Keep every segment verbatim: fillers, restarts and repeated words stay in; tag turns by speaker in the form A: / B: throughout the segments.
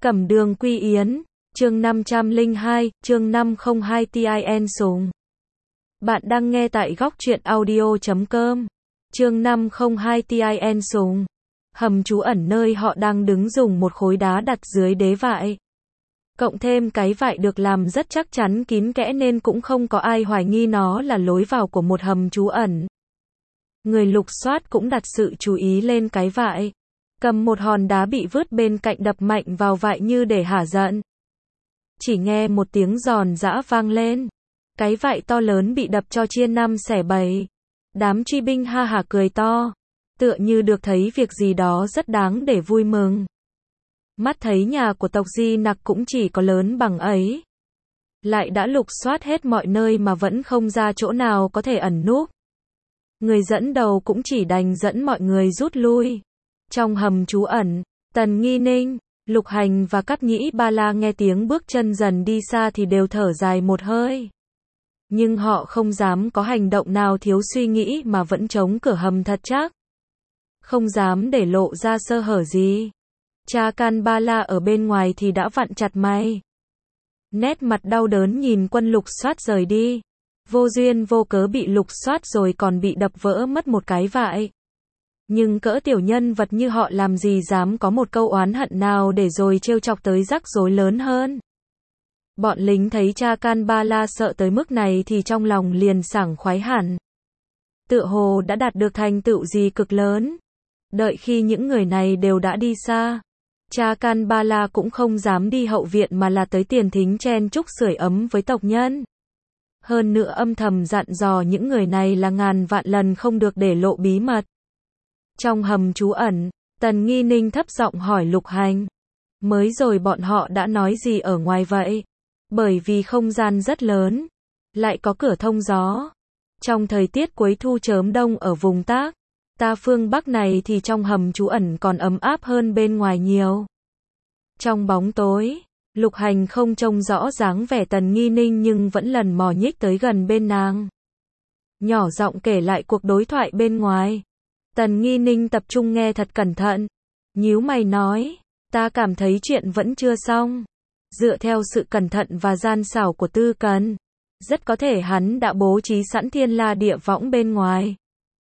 A: Cẩm Đường Quy Yến, chương năm trăm lẻ hai, chương năm không hai tin sùng. Bạn đang nghe tại góc truyện audio chấm com. Chương năm không hai tin sùng. Hầm trú ẩn nơi họ đang đứng dùng một khối đá đặt dưới đế vại. Cộng thêm cái vại được làm rất chắc chắn kín kẽ nên cũng không có ai hoài nghi nó là lối vào của một hầm trú ẩn. Người lục soát cũng đặt sự chú ý lên cái vại. Cầm một hòn đá bị vứt bên cạnh đập mạnh vào vại như để hả giận. Chỉ nghe một tiếng giòn giã vang lên. Cái vại to lớn bị đập cho chia năm xẻ bảy. Đám truy binh ha hả cười to. Tựa như được thấy việc gì đó rất đáng để vui mừng. Mắt thấy nhà của tộc Di Nặc cũng chỉ có lớn bằng ấy. Lại đã lục soát hết mọi nơi mà vẫn không ra chỗ nào có thể ẩn núp. Người dẫn đầu cũng chỉ đành dẫn mọi người rút lui. Trong hầm trú ẩn, Tần Nghi Ninh, Lục Hành và Cáp Nhĩ Ba La nghe tiếng bước chân dần đi xa thì đều thở dài một hơi. Nhưng họ không dám có hành động nào thiếu suy nghĩ mà vẫn chống cửa hầm thật chắc. Không dám để lộ ra sơ hở gì. Cha Can Ba La ở bên ngoài thì đã vặn chặt mày. Nét mặt đau đớn nhìn quân lục soát rời đi. Vô duyên vô cớ bị lục soát rồi còn bị đập vỡ mất một cái vại. Nhưng cỡ tiểu nhân vật như họ làm gì dám có một câu oán hận nào để rồi trêu chọc tới rắc rối lớn hơn. Bọn lính thấy cha Can Ba La sợ tới mức này thì trong lòng liền sảng khoái hẳn. Tựa hồ đã đạt được thành tựu gì cực lớn. Đợi khi những người này đều đã đi xa, cha Can Ba La cũng không dám đi hậu viện mà là tới tiền thính chen chúc sưởi ấm với tộc nhân. Hơn nữa âm thầm dặn dò những người này là ngàn vạn lần không được để lộ bí mật. Trong hầm trú ẩn, Tần Nghi Ninh thấp giọng hỏi Lục Hành. Mới rồi bọn họ đã nói gì ở ngoài vậy? Bởi vì không gian rất lớn, lại có cửa thông gió. Trong thời tiết cuối thu chớm đông ở vùng Tác, Ta phương Bắc này thì trong hầm trú ẩn còn ấm áp hơn bên ngoài nhiều. Trong bóng tối, Lục Hành không trông rõ dáng vẻ Tần Nghi Ninh nhưng vẫn lần mò nhích tới gần bên nàng. Nhỏ giọng kể lại cuộc đối thoại bên ngoài. Tần Nghi Ninh tập trung nghe thật cẩn thận. Nhíu mày nói, ta cảm thấy chuyện vẫn chưa xong. Dựa theo sự cẩn thận và gian xảo của Tư Cần, rất có thể hắn đã bố trí sẵn thiên la địa võng bên ngoài.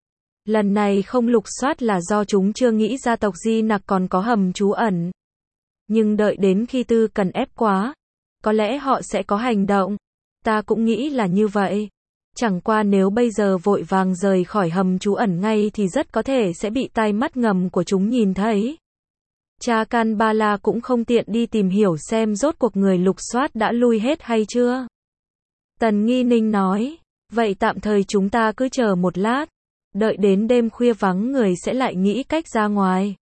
A: Lần này không lục soát là do chúng chưa nghĩ ra tộc Di Nặc còn có hầm trú ẩn. Nhưng đợi đến khi Tư Cần ép quá, có lẽ họ sẽ có hành động. Ta cũng nghĩ là như vậy. Chẳng qua nếu bây giờ vội vàng rời khỏi hầm trú ẩn ngay thì rất có thể sẽ bị tai mắt ngầm của chúng nhìn thấy. Cha Can Ba La cũng không tiện đi tìm hiểu xem rốt cuộc người lục soát đã lui hết hay chưa. Tần Nghi Ninh nói, vậy tạm thời chúng ta cứ chờ một lát. Đợi đến đêm khuya vắng người sẽ lại nghĩ cách ra ngoài.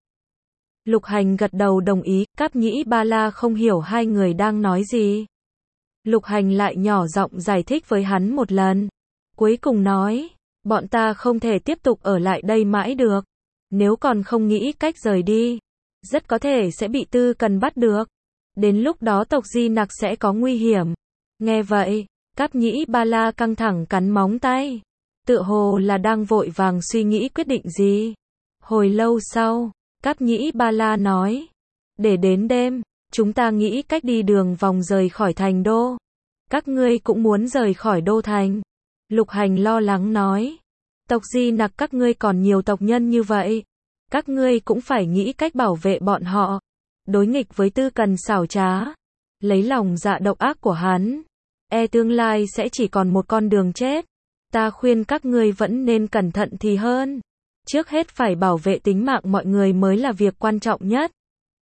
A: Lục Hành gật đầu đồng ý, Cáp Nhĩ Ba La không hiểu hai người đang nói gì. Lục Hành lại nhỏ giọng giải thích với hắn một lần. Cuối cùng nói, bọn ta không thể tiếp tục ở lại đây mãi được. Nếu còn không nghĩ cách rời đi, rất có thể sẽ bị Tư Cần bắt được. Đến lúc đó tộc Di Nặc sẽ có nguy hiểm. Nghe vậy, Cáp Nhĩ Ba La căng thẳng cắn móng tay. Tựa hồ là đang vội vàng suy nghĩ quyết định gì. Hồi lâu sau, Cáp Nhĩ Ba La nói, để đến đêm, chúng ta nghĩ cách đi đường vòng rời khỏi thành đô. Các ngươi cũng muốn rời khỏi đô thành. Lục Hành lo lắng nói, tộc Di Nặc các ngươi còn nhiều tộc nhân như vậy. Các ngươi cũng phải nghĩ cách bảo vệ bọn họ. Đối nghịch với Tư Cần xảo trá, lấy lòng dạ độc ác của hắn, e tương lai sẽ chỉ còn một con đường chết. Ta khuyên các ngươi vẫn nên cẩn thận thì hơn. Trước hết phải bảo vệ tính mạng mọi người mới là việc quan trọng nhất.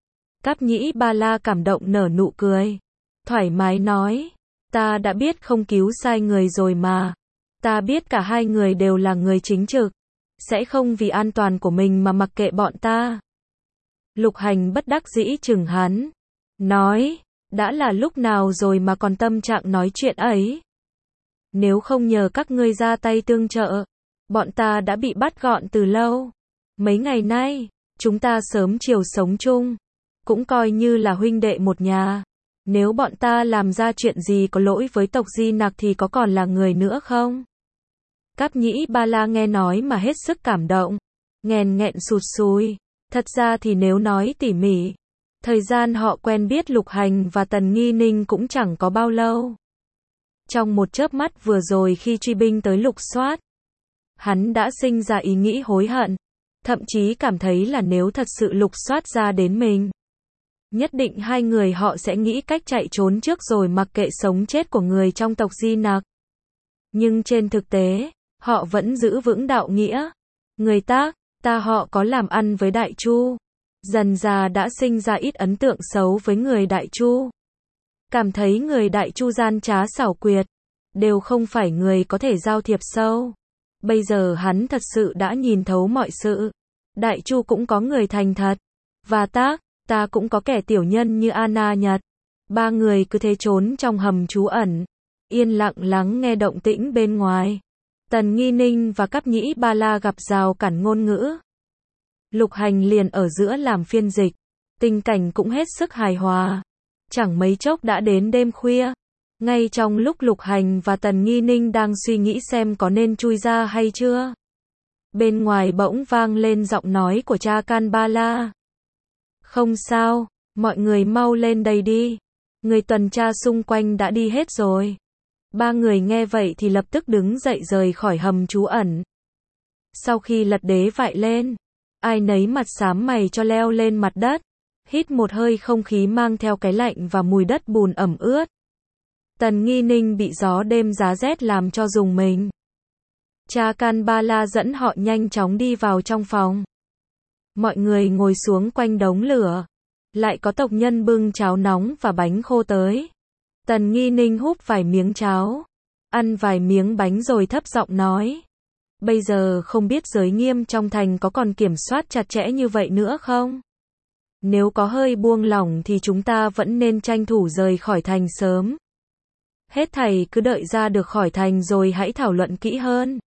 A: Cáp Nhĩ Ba La cảm động nở nụ cười. Thoải mái nói, ta đã biết không cứu sai người rồi mà. Ta biết cả hai người đều là người chính trực. Sẽ không vì an toàn của mình mà mặc kệ bọn ta. Lục Hành bất đắc dĩ chừng hắn. Nói, đã là lúc nào rồi mà còn tâm trạng nói chuyện ấy. Nếu không nhờ các ngươi ra tay tương trợ, bọn ta đã bị bắt gọn từ lâu. Mấy ngày nay, chúng ta sớm chiều sống chung, cũng coi như là huynh đệ một nhà. Nếu bọn ta làm ra chuyện gì có lỗi với tộc Di Nặc thì có còn là người nữa không? Cáp Nhĩ Ba La nghe nói mà hết sức cảm động, nghẹn nghẹn sụt sùi. Thật ra thì nếu nói tỉ mỉ, Thời gian họ quen biết Lục Hành và Tần Nghi Ninh cũng chẳng có bao lâu. Trong một chớp mắt vừa rồi khi truy binh tới lục soát, hắn đã sinh ra ý nghĩ hối hận, thậm chí cảm thấy là nếu thật sự lục soát ra đến mình, nhất định hai người họ sẽ nghĩ cách chạy trốn trước rồi mặc kệ sống chết của người trong tộc Di Nặc. Nhưng trên thực tế, họ vẫn giữ vững đạo nghĩa. Người ta, ta họ có làm ăn với Đại Chu, dần dà đã sinh ra ít ấn tượng xấu với người Đại Chu. Cảm thấy người Đại Chu gian trá xảo quyệt, đều không phải người có thể giao thiệp sâu. Bây giờ hắn thật sự đã nhìn thấu mọi sự. Đại Chu cũng có người thành thật. Và ta, ta cũng có kẻ tiểu nhân như Anna Nhật. Ba người cứ thế trốn trong hầm trú ẩn, yên lặng lắng nghe động tĩnh bên ngoài. Tần Nghi Ninh và Cáp Nhĩ Ba La gặp rào cản ngôn ngữ. Lục Hành liền ở giữa làm phiên dịch. Tình cảnh cũng hết sức hài hòa. Chẳng mấy chốc đã đến đêm khuya. Ngay trong lúc Lục Hành và Tần Nghi Ninh đang suy nghĩ xem có nên chui ra hay chưa, bên ngoài bỗng vang lên giọng nói của cha Can Ba La. Không sao, mọi người mau lên đây đi. Người tuần tra xung quanh đã đi hết rồi. Ba người nghe vậy thì lập tức đứng dậy rời khỏi hầm trú ẩn. Sau khi lật đế vải lên, ai nấy mặt xám mày cho leo lên mặt đất, hít một hơi không khí mang theo cái lạnh và mùi đất bùn ẩm ướt. Tần Nghi Ninh bị gió đêm giá rét làm cho rùng mình. Cha Can Ba La dẫn họ nhanh chóng đi vào trong phòng. Mọi người ngồi xuống quanh đống lửa. Lại có tộc nhân bưng cháo nóng và bánh khô tới. Tần Nghi Ninh húp vài miếng cháo, ăn vài miếng bánh rồi thấp giọng nói. Bây giờ không biết giới nghiêm trong thành có còn kiểm soát chặt chẽ như vậy nữa không? Nếu có hơi buông lỏng thì chúng ta vẫn nên tranh thủ rời khỏi thành sớm. Hết thảy cứ đợi ra được khỏi thành rồi hãy thảo luận kỹ hơn.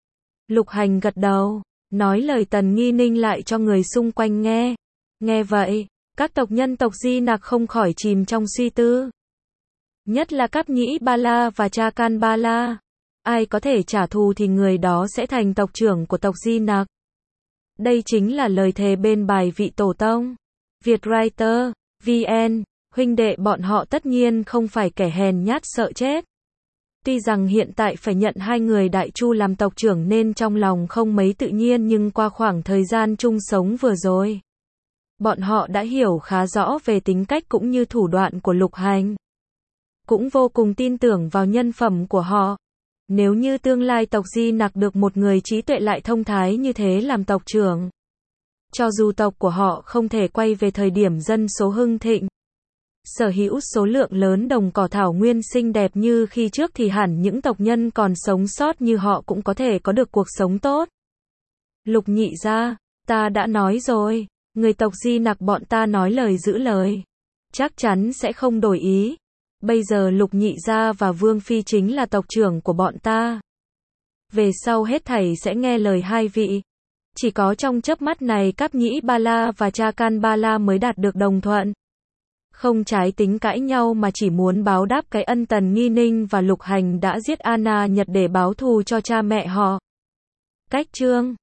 A: Lục Hành gật đầu, nói lời Tần Nghi Ninh lại cho người xung quanh nghe. Nghe vậy, các tộc nhân tộc Di Nặc không khỏi chìm trong suy tư. Nhất là Cáp Nhĩ Ba La và cha Can Ba La. Ai có thể trả thù thì người đó sẽ thành tộc trưởng của tộc Di Nặc. Đây chính là lời thề bên bài vị tổ tông. Vietwriter, vê en, huynh đệ bọn họ tất nhiên không phải kẻ hèn nhát sợ chết. Tuy rằng hiện tại phải nhận hai người Đại Chu làm tộc trưởng nên trong lòng không mấy tự nhiên, nhưng qua khoảng thời gian chung sống vừa rồi, bọn họ đã hiểu khá rõ về tính cách cũng như thủ đoạn của Lục Hành. Cũng vô cùng tin tưởng vào nhân phẩm của họ. Nếu như tương lai tộc Di Nặc được một người trí tuệ lại thông thái như thế làm tộc trưởng, cho dù tộc của họ không thể quay về thời điểm dân số hưng thịnh, sở hữu số lượng lớn đồng cỏ thảo nguyên xinh đẹp như khi trước, thì hẳn những tộc nhân còn sống sót như họ cũng có thể có được cuộc sống tốt. Lục nhị gia, ta đã nói rồi, người tộc Di Nặc bọn ta nói lời giữ lời, chắc chắn sẽ không đổi ý. Bây giờ Lục nhị gia và Vương Phi chính là tộc trưởng của bọn ta. Về sau hết thảy sẽ nghe lời hai vị. Chỉ có trong chớp mắt này Cáp Nhĩ Ba La và cha Can Ba La mới đạt được đồng thuận. Không trái tính cãi nhau mà chỉ muốn báo đáp cái ân Tần Nghi Ninh và Lục Hành đã giết Anna Nhật để báo thù cho cha mẹ họ. Cách chương